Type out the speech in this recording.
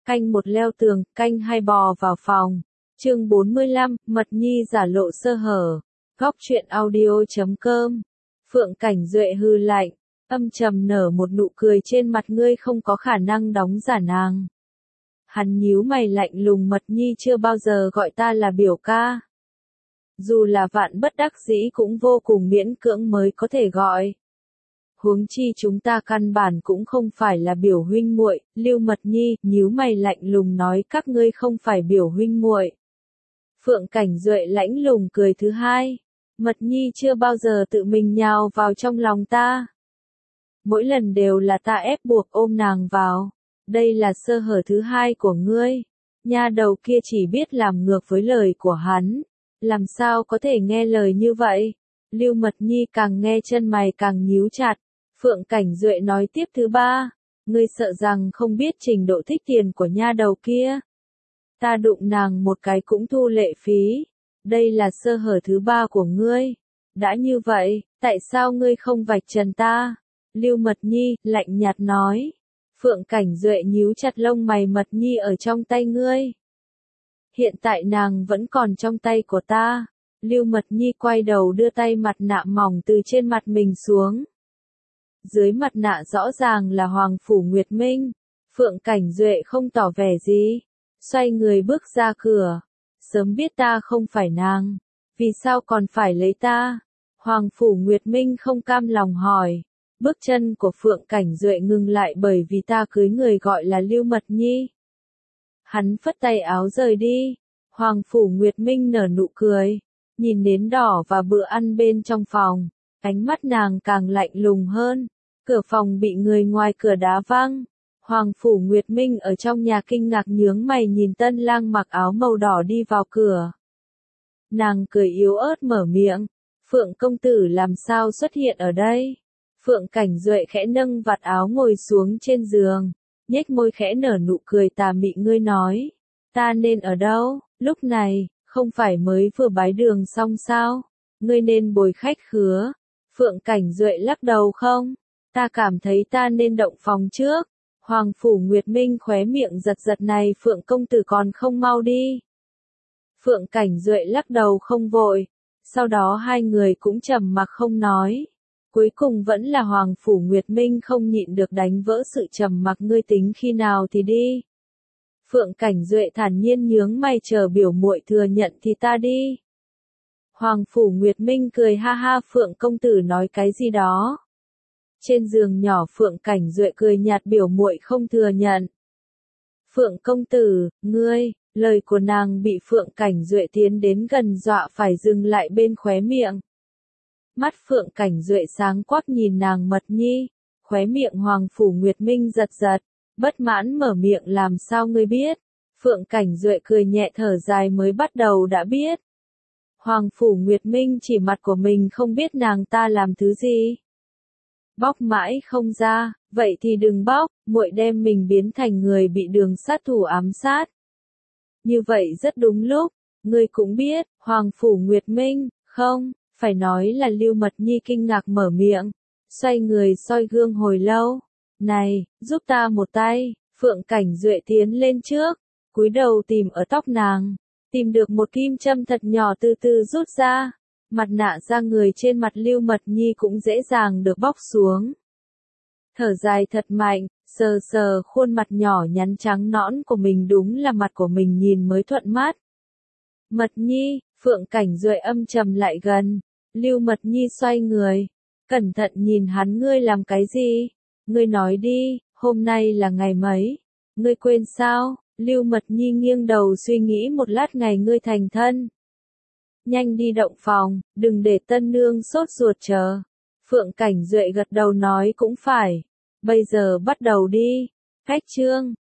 Canh một leo tường, canh hai bò vào phòng. Chương 45, Mật Nhi giả lộ sơ hở. Góc truyện audio.com. Phượng Cảnh Duệ hừ lạnh, âm trầm nở một nụ cười trên mặt, ngươi không có khả năng đóng giả nàng. Hắn nhíu mày lạnh lùng, Mật Nhi chưa bao giờ gọi ta là biểu ca. Dù là vạn bất đắc dĩ cũng vô cùng miễn cưỡng mới có thể gọi. Huống chi chúng ta căn bản cũng không phải là biểu huynh muội. Lưu Mật Nhi nhíu mày lạnh lùng nói, các ngươi không phải biểu huynh muội. Phượng Cảnh Duệ lãnh lùng cười thứ hai, Mật Nhi chưa bao giờ tự mình nhào vào trong lòng ta. Mỗi lần đều là ta ép buộc ôm nàng vào. Đây là sơ hở thứ hai của ngươi. Nha đầu kia chỉ biết làm ngược với lời của hắn. Làm sao có thể nghe lời như vậy? Lưu Mật Nhi càng nghe chân mày càng nhíu chặt. Phượng Cảnh Duệ nói tiếp thứ ba, ngươi sợ rằng không biết trình độ thích tiền của nha đầu kia. Ta đụng nàng một cái cũng thu lệ phí. Đây là sơ hở thứ ba của ngươi. Đã như vậy, tại sao ngươi không vạch trần ta? Lưu Mật Nhi lạnh nhạt nói. Phượng Cảnh Duệ nhíu chặt lông mày, Mật Nhi ở trong tay ngươi. Hiện tại nàng vẫn còn trong tay của ta. Lưu Mật Nhi quay đầu đưa tay mặt nạ mỏng từ trên mặt mình xuống. Dưới mặt nạ rõ ràng là Hoàng Phủ Nguyệt Minh. Phượng Cảnh Duệ không tỏ vẻ gì. Xoay người bước ra cửa. Sớm biết ta không phải nàng. Vì sao còn phải lấy ta? Hoàng Phủ Nguyệt Minh không cam lòng hỏi. Bước chân của Phượng Cảnh Duệ ngừng lại bởi vì ta cưới người gọi là Lưu Mật Nhi. Hắn phất tay áo rời đi. Hoàng Phủ Nguyệt Minh nở nụ cười. Nhìn nến đỏ và bữa ăn bên trong phòng. Ánh mắt nàng càng lạnh lùng hơn. Cửa phòng bị người ngoài cửa đá văng. Hoàng Phủ Nguyệt Minh ở trong nhà kinh ngạc nhướng mày nhìn tân lang mặc áo màu đỏ đi vào cửa. Nàng cười yếu ớt mở miệng. Phượng công tử làm sao xuất hiện ở đây? Phượng Cảnh Duệ khẽ nâng vạt áo ngồi xuống trên giường. Nhếch môi khẽ nở nụ cười tà mị, ngươi nói. Ta nên ở đâu? Lúc này, không phải mới vừa bái đường xong sao? Ngươi nên bồi khách khứa. Phượng Cảnh Duệ lắc đầu không? Ta cảm thấy ta nên động phòng trước. Hoàng Phủ Nguyệt Minh khóe miệng giật giật, này Phượng công tử còn không mau đi. Phượng Cảnh Duệ lắc đầu không vội. Sau đó hai người cũng trầm mặc không nói. Cuối cùng vẫn là Hoàng Phủ Nguyệt Minh không nhịn được đánh vỡ sự trầm mặc, ngươi tính khi nào thì đi. Phượng Cảnh Duệ thản nhiên nhướng mày, chờ biểu muội thừa nhận thì ta đi. Hoàng Phủ Nguyệt Minh cười ha ha, Phượng công tử nói cái gì đó. Trên giường nhỏ Phượng Cảnh Duệ cười nhạt, biểu muội không thừa nhận. Phượng công tử, ngươi, lời của nàng bị Phượng Cảnh Duệ tiến đến gần dọa phải dừng lại bên khóe miệng. Mắt Phượng Cảnh Duệ sáng quắc nhìn nàng Mật Nhi, khóe miệng Hoàng Phủ Nguyệt Minh giật giật, bất mãn mở miệng, làm sao ngươi biết? Phượng Cảnh Duệ cười nhẹ thở dài, mới bắt đầu đã biết. Hoàng Phủ Nguyệt Minh chỉ mặt của mình không biết nàng ta làm thứ gì. Bóc mãi không ra, vậy thì đừng bóc, muội đem mình biến thành người bị đường sát thủ ám sát. Như vậy rất đúng lúc, ngươi cũng biết, Hoàng Phủ Nguyệt Minh, không, phải nói là Lưu Mật Nhi kinh ngạc mở miệng, xoay người soi gương hồi lâu. Này, giúp ta một tay. Phượng Cảnh Duệ tiến lên trước, cúi đầu tìm ở tóc nàng, tìm được một kim châm thật nhỏ, từ từ rút ra. Mặt nạ da người trên mặt Lưu Mật Nhi cũng dễ dàng được bóc xuống. Thở dài thật mạnh, sờ sờ khuôn mặt nhỏ nhắn trắng nõn của mình, đúng là mặt của mình nhìn mới thuận mắt. Mật Nhi, Phượng Cảnh Duệ âm trầm lại gần. Lưu Mật Nhi xoay người, cẩn thận nhìn hắn, ngươi làm cái gì? Ngươi nói đi, hôm nay là ngày mấy? Ngươi quên sao? Lưu Mật Nhi nghiêng đầu suy nghĩ một lát, ngày ngươi thành thân. Nhanh đi động phòng, đừng để tân nương sốt ruột chờ. Phượng Cảnh Duệ gật đầu nói cũng phải. Bây giờ bắt đầu đi. Khách trương.